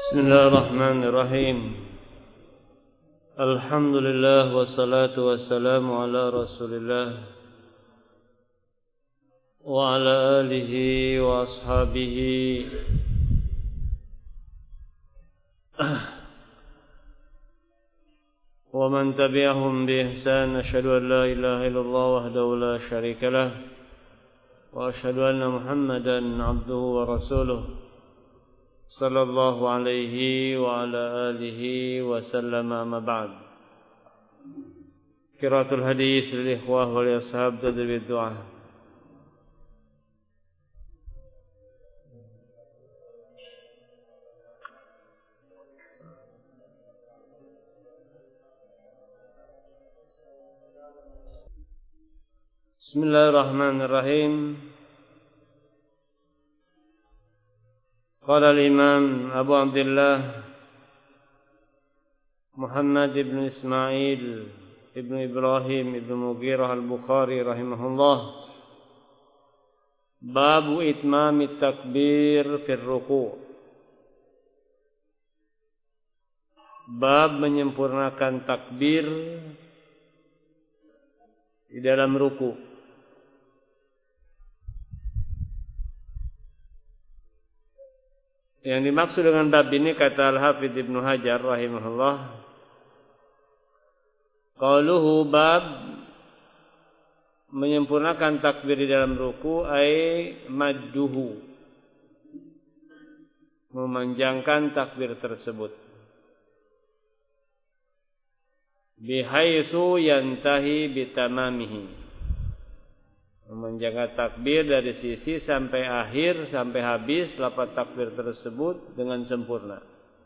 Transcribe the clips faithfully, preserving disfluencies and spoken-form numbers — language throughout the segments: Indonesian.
Bismillahirrahmanirrahim. Alhamdulillah wassalatu wassalamu ala Rasulillah wa ala alihi wa ashabihi wa man tabi'ahum bi ihsan. Asyhadu an la ilaha illallah wahdahu la syarika lah wa asyhadu anna Muhammadan abduhu wa rasuluh sallallahu alaihi wa ala alihi wa sallama amma ba'd. Qiraatul hadis lil ikhwah wal ashab tadbir du'a. Bismillahirrahmanirrahim. Qala al-Imam Abu Abdullah Muhammad ibn Ismail ibn Ibrahim ibn Mughirah al-Bukhari rahimahullah, Babu itmami takbir fil ruku'. Bab menyempurnakan takbir di dalam ruku'. Yang dimaksud dengan bab ini, kata Al-Hafidz Ibnu Hajar rahimahullah, qauluhu bab menyempurnakan takbir di dalam ruku, ay madduhu, memanjangkan takbir tersebut, bihaitsu yantahi bitamamihi, memanjangkan takbir dari sisi sampai akhir, sampai habis lafaz takbir tersebut dengan sempurna.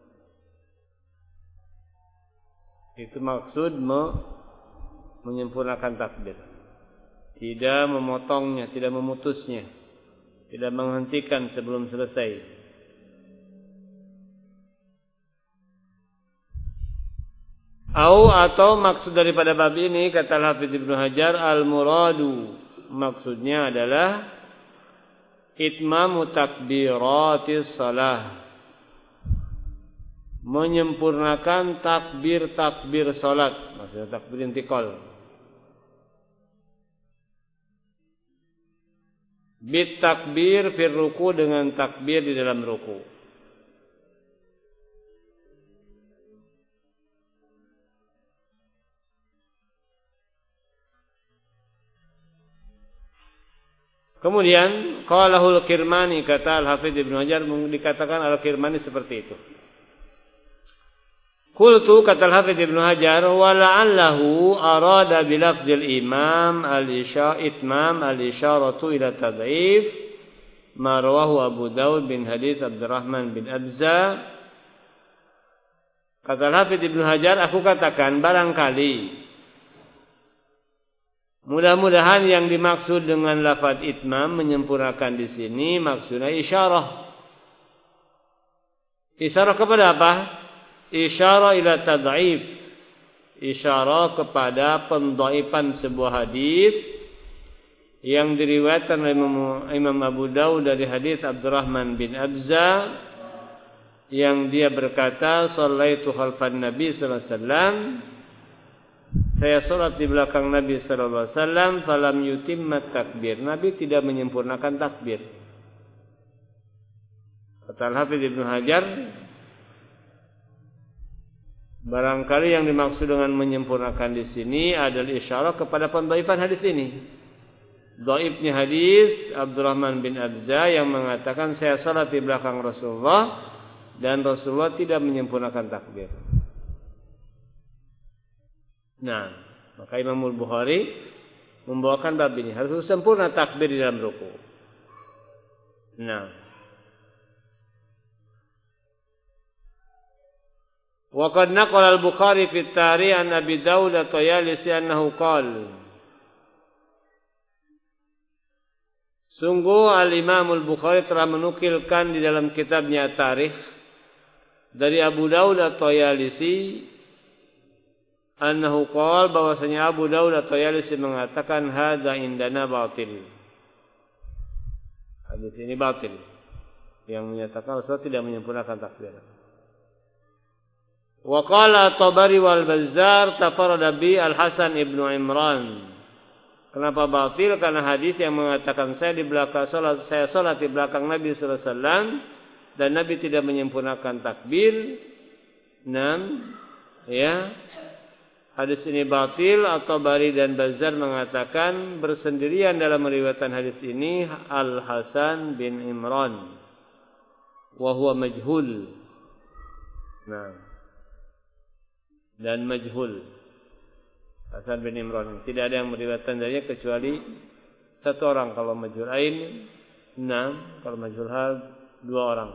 Itu maksud me menyempurnakan takbir, tidak memotongnya, tidak memutusnya, tidak menghentikan sebelum selesai. Au atau maksud daripada bab ini, kata Al-Hafidz Ibnu Hajar, al-muradu, maksudnya adalah itmamu takbiratis salah, menyempurnakan takbir-takbir salat, maksudnya takbir intiqal, bit takbir fil ruku, dengan takbir di dalam ruku. Kemudian qalahul Kirmani, kata Al-Hafidz Ibnu Hajar, dikatakan Al-Kirmani seperti itu. Qultu, kata Al-Hafidz Ibnu Hajar, wa la'allahu arada bilafzil imam al-isya itmam al-isyaratu ila tad'if ma rawahu Abu Daud bin hadits Abdurrahman bin Abza. Kata Al-Hafidz Ibnu Hajar, aku katakan barangkali, mudah-mudahan yang dimaksud dengan lafaz itmam, menyempurnakan di sini, maksudnya isyarah. Isyarah kepada apa? Isyarah ila tad'if, isyarah kepada pendhaifan sebuah hadis yang diriwayatkan oleh Imam Abu Daud dari hadis Abdurrahman bin Abza, yang dia berkata, shallaitu khalfan Nabi sallallahu alaihi wasallam, saya salat di belakang Nabi sallallahu alaihi wasallam, falam yutimmat takbir, Nabi tidak menyempurnakan takbir. Kata Al-Hafidz Ibnu Hajar, barangkali yang dimaksud dengan menyempurnakan di sini adalah isyarat kepada pendhaifan hadis ini. Dhaifnya hadis Abdurrahman bin Abza yang mengatakan saya salat di belakang Rasulullah dan Rasulullah tidak menyempurnakan takbir. Nah, maka Imam Al-Bukhari membawakan bab ini, harus sempurna takbir di dalam ruku. Nah, wa qad naqala Al-Bukhari fi at-Tarikh an Abi Daud at-Tayalisi annahu qala, sungguh Al-Imam Al-Bukhari telah menukilkan di dalam kitabnya At-Tarikh dari Abu Daud at-Tayalisi, annahu qala, bahwasanya Abu Daud at-Tayalisi mengatakan, hadza indana batil, hadis ini batil, yang menyatakan Rasulullah tidak menyempurnakan takbir. Wa qala Tabari wal Bazzar tafarrada bi Al-Hasan ibnu Imran. Kenapa batil? Karena hadis yang mengatakan saya di belakang salat, saya salat di belakang Nabi sallallahu alaihi wasallam dan Nabi tidak menyempurnakan takbir. enam ya. Hadis ini batil. At-Tabari dan Bazzar mengatakan bersendirian dalam meriwayatkan hadis ini Al-Hasan bin Imran wa huwa majhul. Nah. Dan majhul Hasan bin Imran tidak ada yang meriwayatkan darinya kecuali satu orang kalau majhul ain, enam kalau majhul hal dua orang.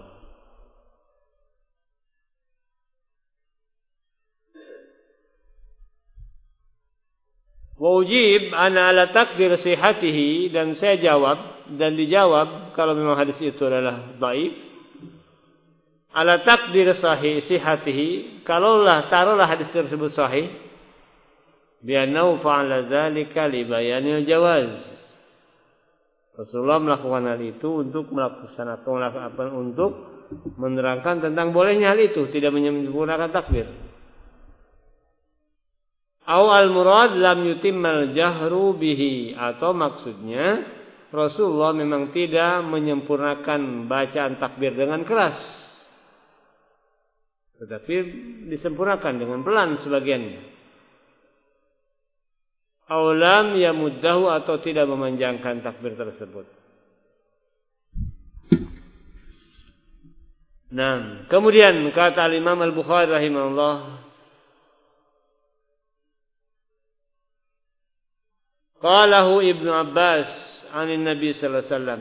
Wa ujib ana ala takdir sihatihi, dan saya jawab dan dijawab kalau memang hadis itu adalah dhaif. Ala takdir sahih sihatihi, kalaulah taruhlah hadis tersebut sahih, bi'annahu fa'ala dzalika li bayanil jawaz. Rasulullah melakukan hal itu untuk melaksanakan untuk menerangkan tentang bolehnya hal itu, tidak menyempurnakan takbir. Au al-murad lam yutimmal jahru bihi, atau maksudnya Rasulullah memang tidak menyempurnakan bacaan takbir dengan keras, tetapi disempurnakan dengan pelan sebagiannya. Aulam yamuddahu, atau tidak memanjangkan takbir tersebut. Nah, kemudian kata Imam Al-Bukhari rahimahullah, qalahu Ibnu Abbas anin Nabi sallallahu alaihi wasallam.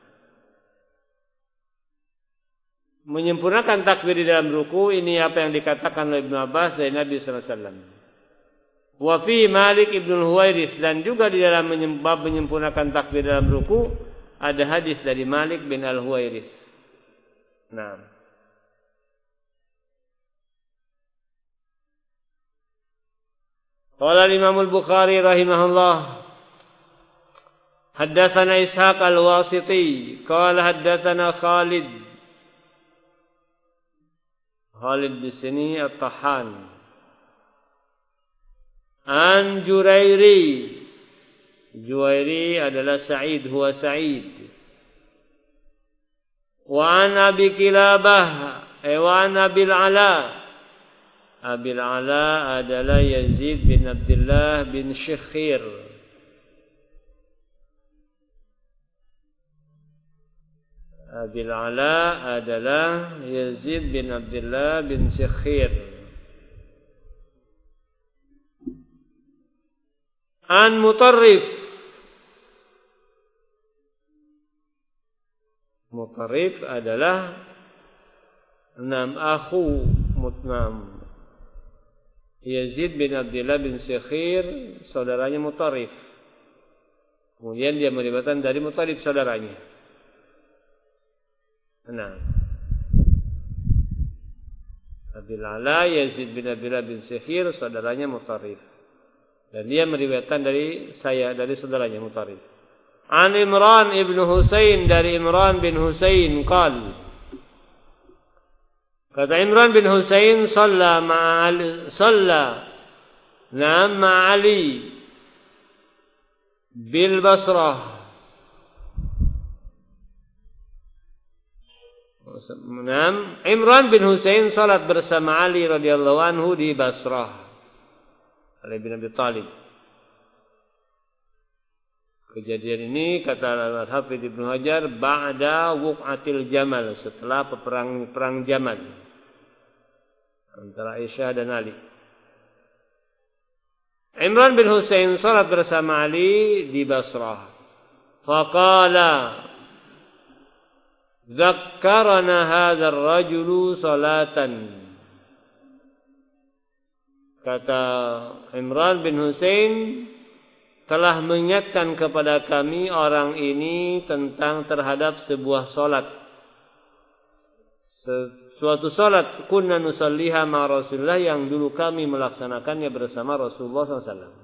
Menyempurnakan takbir di dalam ruku, ini apa yang dikatakan oleh Ibnu Abbas dari Nabi sallallahu alaihi wasallam. Wa fi Malik ibnu Huwairits, dan juga di dalam bab menyempurnakan takbir dalam ruku ada hadis dari Malik bin Al-Huwairits. Nah, qala Imam Al-Bukhari rahimahullah, haddatsana Ishaq Al-Wasiti qala haddatsana Khalid. Khalid di sini At-Tahan. An Jurairi. Jurairi adalah Sa'id, huwa Sa'id. Wa an Abi Kilabah, wa an Abil Ala. Abil Ala adalah Yazid bin Abdullah bin Syekhir. Abil Ala adalah Yazid bin Abdullah bin Syekhir. An Mutarrif. Mutarrif adalah enam akhu Mutnam. Yazid bin Abdullah bin Syekhir, saudaranya Mutarrif. Kemudian dia meriwayatkan dari Mutarrif saudaranya. Nah, Abil Ala Yazid bin Abdullah bin Syekhir, saudaranya Mutarrif, dan dia meriwayatkan dari saya dari saudaranya Mutarrif. An Imran ibnu Husain, dari Imran bin Husain qal, kata Imran bin Husain, shalla ma'al shalla na'am ma'ali bil Basrah. Imran bin Husain salat bersama Ali radhiyallahu anhu di Basrah. Ali bin Abi Thalib. Kejadian ini kata Al-Hafidz Ibnu Hajar ba'da wuq'atil Jamal, setelah peperang perang Jamal antara Aisyah dan Ali. Imran bin Husain salat bersama Ali di Basrah. Faqala Zakkarana hadzal rajulu salatan. Kata Imran bin Husain, telah mengingatkan kepada kami orang ini tentang terhadap sebuah salat. Suatu salat kunna nusalliha ma Rasulullah, yang dulu kami melaksanakannya bersama Rasulullah sallallahu alaihi wasallam.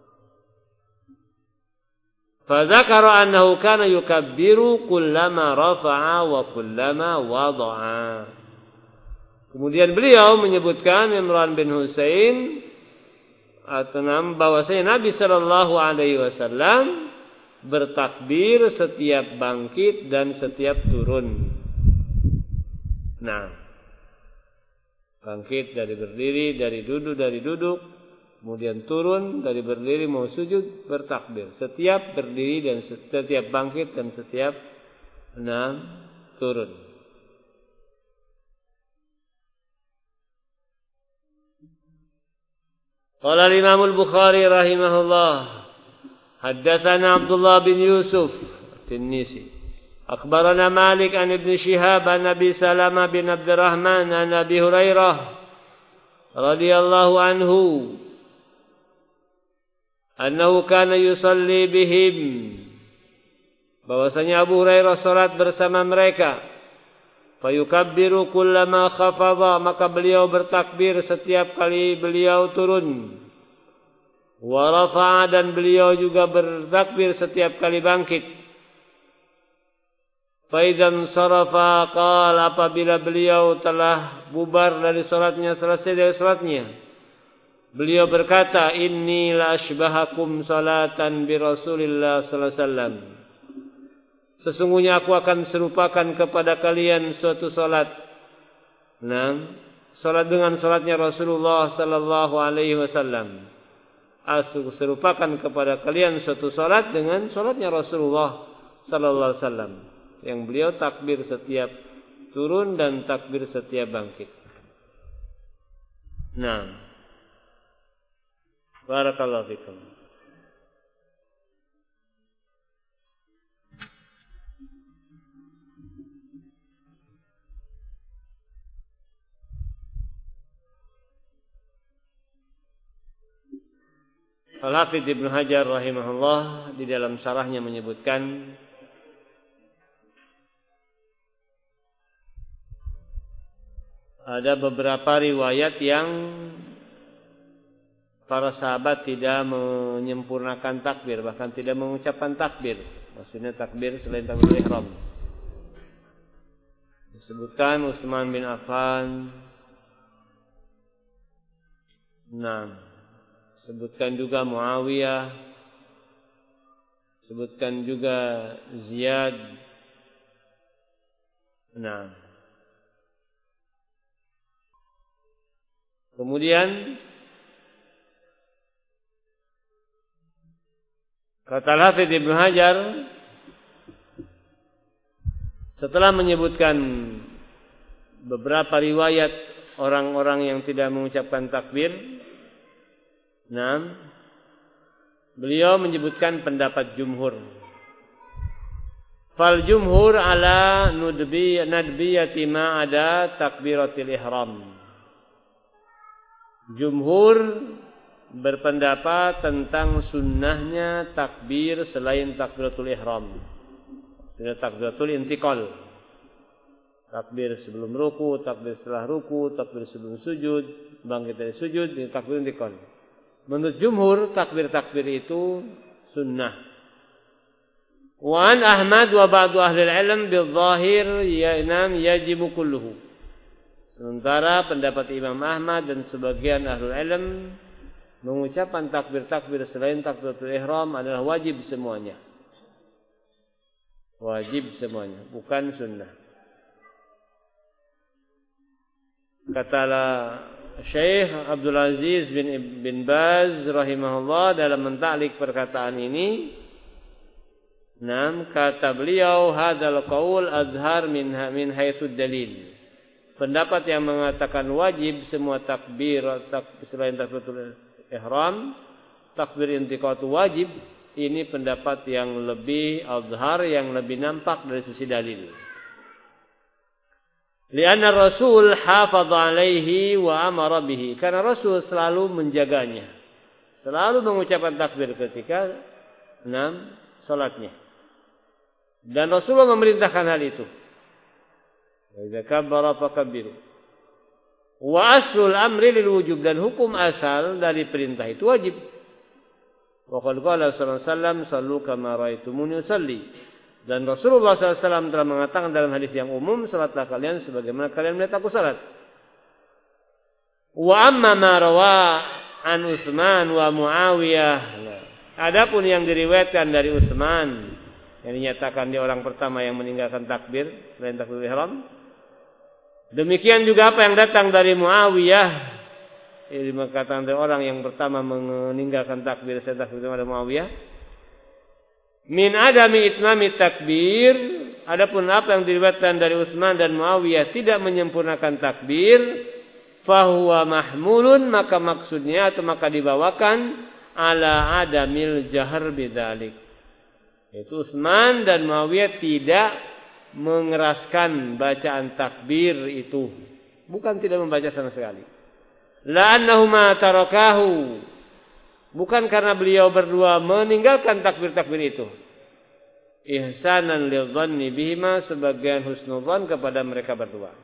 Fadzakara annahu kana yukabbiru kullama rafa'a wa kullama wada'a. Kemudian beliau menyebutkan Imran bin Husain atau nam bahwasanya Nabi Shallallahu Alaihi Wasallam bertakbir setiap bangkit dan setiap turun. Nah, bangkit dari berdiri, dari duduk, dari duduk, kemudian turun dari berdiri mau sujud bertakbir. Setiap berdiri dan setiap bangkit dan setiap nah, turun. Qala al-Imam al-Bukhari rahimahullah, haddatsana Abdullah bin Yusuf at-Tinnisi, akhbarana Malik an Ibn Shihab an Abi Salamah bin Abdurrahman an Abi Hurairah radhiyallahu anhu annahu kana yusalli bihim, bahwasanya Abu Hurairah salat bersama mereka. Fayukabbiru kullama khafadha, maka beliau bertakbir setiap kali beliau turun. Wa rafa'a, dan beliau juga bertakbir setiap kali bangkit. Fa idzan sarafa qala, apabila beliau telah bubar dari salatnya, selesai dari salatnya, beliau berkata, inni la ashbahakum salatan bi Rasulillah sallallahu alaihi wasallam, sesungguhnya aku akan serupakan kepada kalian suatu salat. Nah, salat dengan salatnya Rasulullah sallallahu alaihi wasallam. Aku serupakan kepada kalian suatu salat dengan salatnya Rasulullah sallallahu alaihi wasallam, yang beliau takbir setiap turun dan takbir setiap bangkit. Nah, barakallahu fikum. Al-Hafidz Ibnu Hajar rahimahullah di dalam syarahnya menyebutkan ada beberapa riwayat yang para sahabat tidak menyempurnakan takbir, bahkan tidak mengucapkan takbir. Maksudnya takbir selain takbir ihram. Disebutkan Utsman bin Affan. Nah, sebutkan juga Muawiyah, sebutkan juga Ziyad. Nah, kemudian kata Al-Hafidz Ibnu Hajar, setelah menyebutkan beberapa riwayat orang-orang yang tidak mengucapkan takbir, nah, beliau menyebutkan pendapat jumhur. Fal jumhur ala nudbi nadbiyati ma ada takbiratul ihram. Jumhur berpendapat tentang sunnahnya takbir selain takbiratul ihram. Sunnah takbiratul intiqal. Takbir sebelum ruku, takbir setelah ruku, takbir sebelum sujud, bangkit dari sujud, dan takbir intiqal. Menurut jumhur, takbir-takbir itu sunnah. Wa an Ahmad wa ba'du ahli al-ilm bil-zahir yanam yajibu kulluhu. Sementara pendapat Imam Ahmad dan sebagian ahli ilm mengucapkan takbir-takbir selain takbiratul ihram adalah wajib semuanya. Wajib semuanya, bukan sunnah. Katalah Syekh Abdul Aziz bin bin Baz rahimahullah dalam mentaklik perkataan ini, nam kata beliau, hadzal qaul azhar min min haitsu dalil. Pendapat yang mengatakan wajib semua takbir takbir selain takbiratul ihram, takbir intiqal itu wajib, ini pendapat yang lebih azhar, yang lebih nampak dari sisi dalil. Lianna Rasul hafadha alaihi wa amara bihi. Karena Rasul selalu menjaganya, selalu mengucapkan takbir ketika enam salatnya. Dan Rasulullah memerintahkan hal itu. Wa idza kabbara fakabbiru. Wa aslul amri lil wujub, dan hukum asal dari perintah itu wajib. Wa qala sallallahu alaihi wasallam sallu kama raaitumuni usalli. Dan Rasulullah sallallahu alaihi wasallam telah mengatakan dalam hadis yang umum, salatlah kalian sebagaimana kalian melihat aku salat. Wa amma ma rawa an Utsman wa Muawiyah. Nah, adapun yang diriwayatkan dari Utsman yang dinyatakan dia orang pertama yang meninggalkan takbir selain takbiratul ihram. Demikian juga apa yang datang dari Muawiyah. Ini mengatakan dari orang yang pertama meninggalkan takbir selain takbir ada Muawiyah. Min adami itmami takbir. Adapun apa yang diriwayatkan dari Utsman dan Muawiyah tidak menyempurnakan takbir, fahuwa mahmulun, maka maksudnya atau maka dibawakan ala adamil jahr bidzalik. Itu Utsman dan Muawiyah tidak mengeraskan bacaan takbir itu, bukan tidak membaca sama sekali. La'annahuma tarakahu, bukan karena beliau berdua meninggalkan takbir-takbir itu. Ihsanan lidhanni bihima, sebagian husnudzan kepada mereka berdua.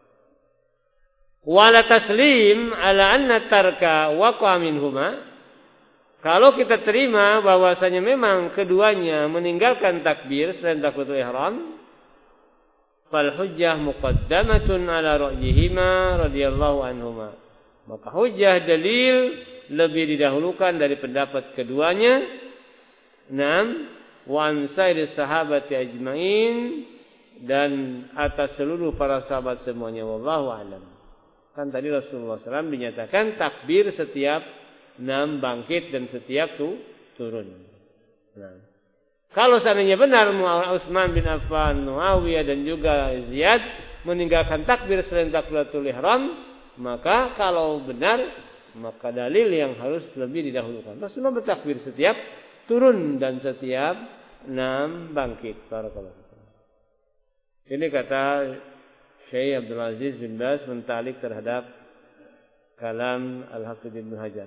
Wala taslim ala anna tarka waqa minhuma. Kalau kita terima bahwasanya memang keduanya meninggalkan takbir selain takbiratul ihram, fal hujjah muqaddamatun ala ra'yihima radhiyallahu anhuma. Maka hujjah dalil lebih didahulukan dari pendapat keduanya. Naam, wa an sairi sahabati ajmain, dan atas seluruh para sahabat semuanya. Wallahu a'lam. Kan tadi Rasulullah shallallahu alaihi wasallam dinyatakan takbir setiap enam bangkit dan setiap tu turun. Nah, kalau seandainya benar Utsman bin Affan, Muawiyah dan juga Ziyad meninggalkan takbir selain takbiratul ihram, maka kalau benar maka dalil yang harus lebih didahulukan. Rasulullah bertakbir setiap turun dan setiap enam bangkit. Barakallahu fikum. Ini kata Syekh Abdul Aziz bin Baz mentalik terhadap kalam Al-Hafidz Ibnu Hajar.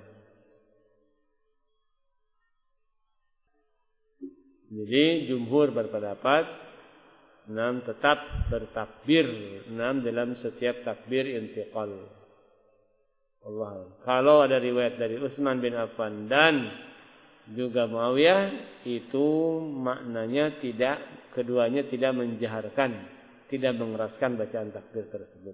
Jadi jumhur berpendapat enam tetap bertakbir enam dalam setiap takbir intiqal. Allah. Kalau ada riwayat dari Utsman bin Affan dan juga Muawiyah, itu maknanya tidak, keduanya tidak menjaharkan, tidak mengeraskan bacaan takbir tersebut.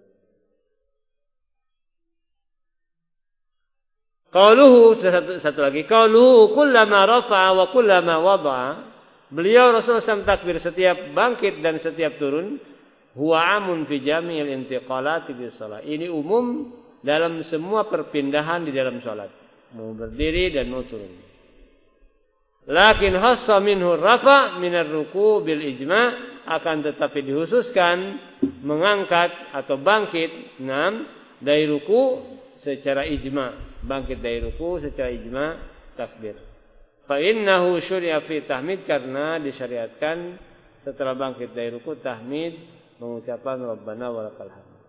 Qauluhu, satu, satu lagi, qauluhu kullama rafa'a wa kullama wada'a. Beliau Rasulullah shallallahu alaihi wasallam takbir setiap bangkit dan setiap turun. Huwa amun fi jami'il intiqalati fi shalah. Ini umum dalam semua perpindahan di dalam salat. Mau berdiri dan mau turun. Lakin khassa minhu rafa' minar ruku' bil ijma', akan tetapi dikhususkan mengangkat atau bangkit enam dari ruku' secara ijma'. Bangkit dari ruku' secara ijma' takbir. Fa innahu syuri'a fi tahmid, karena disyariatkan setelah bangkit dari ruku' tahmid, mengucapkan Rabbana wa lakal hamd.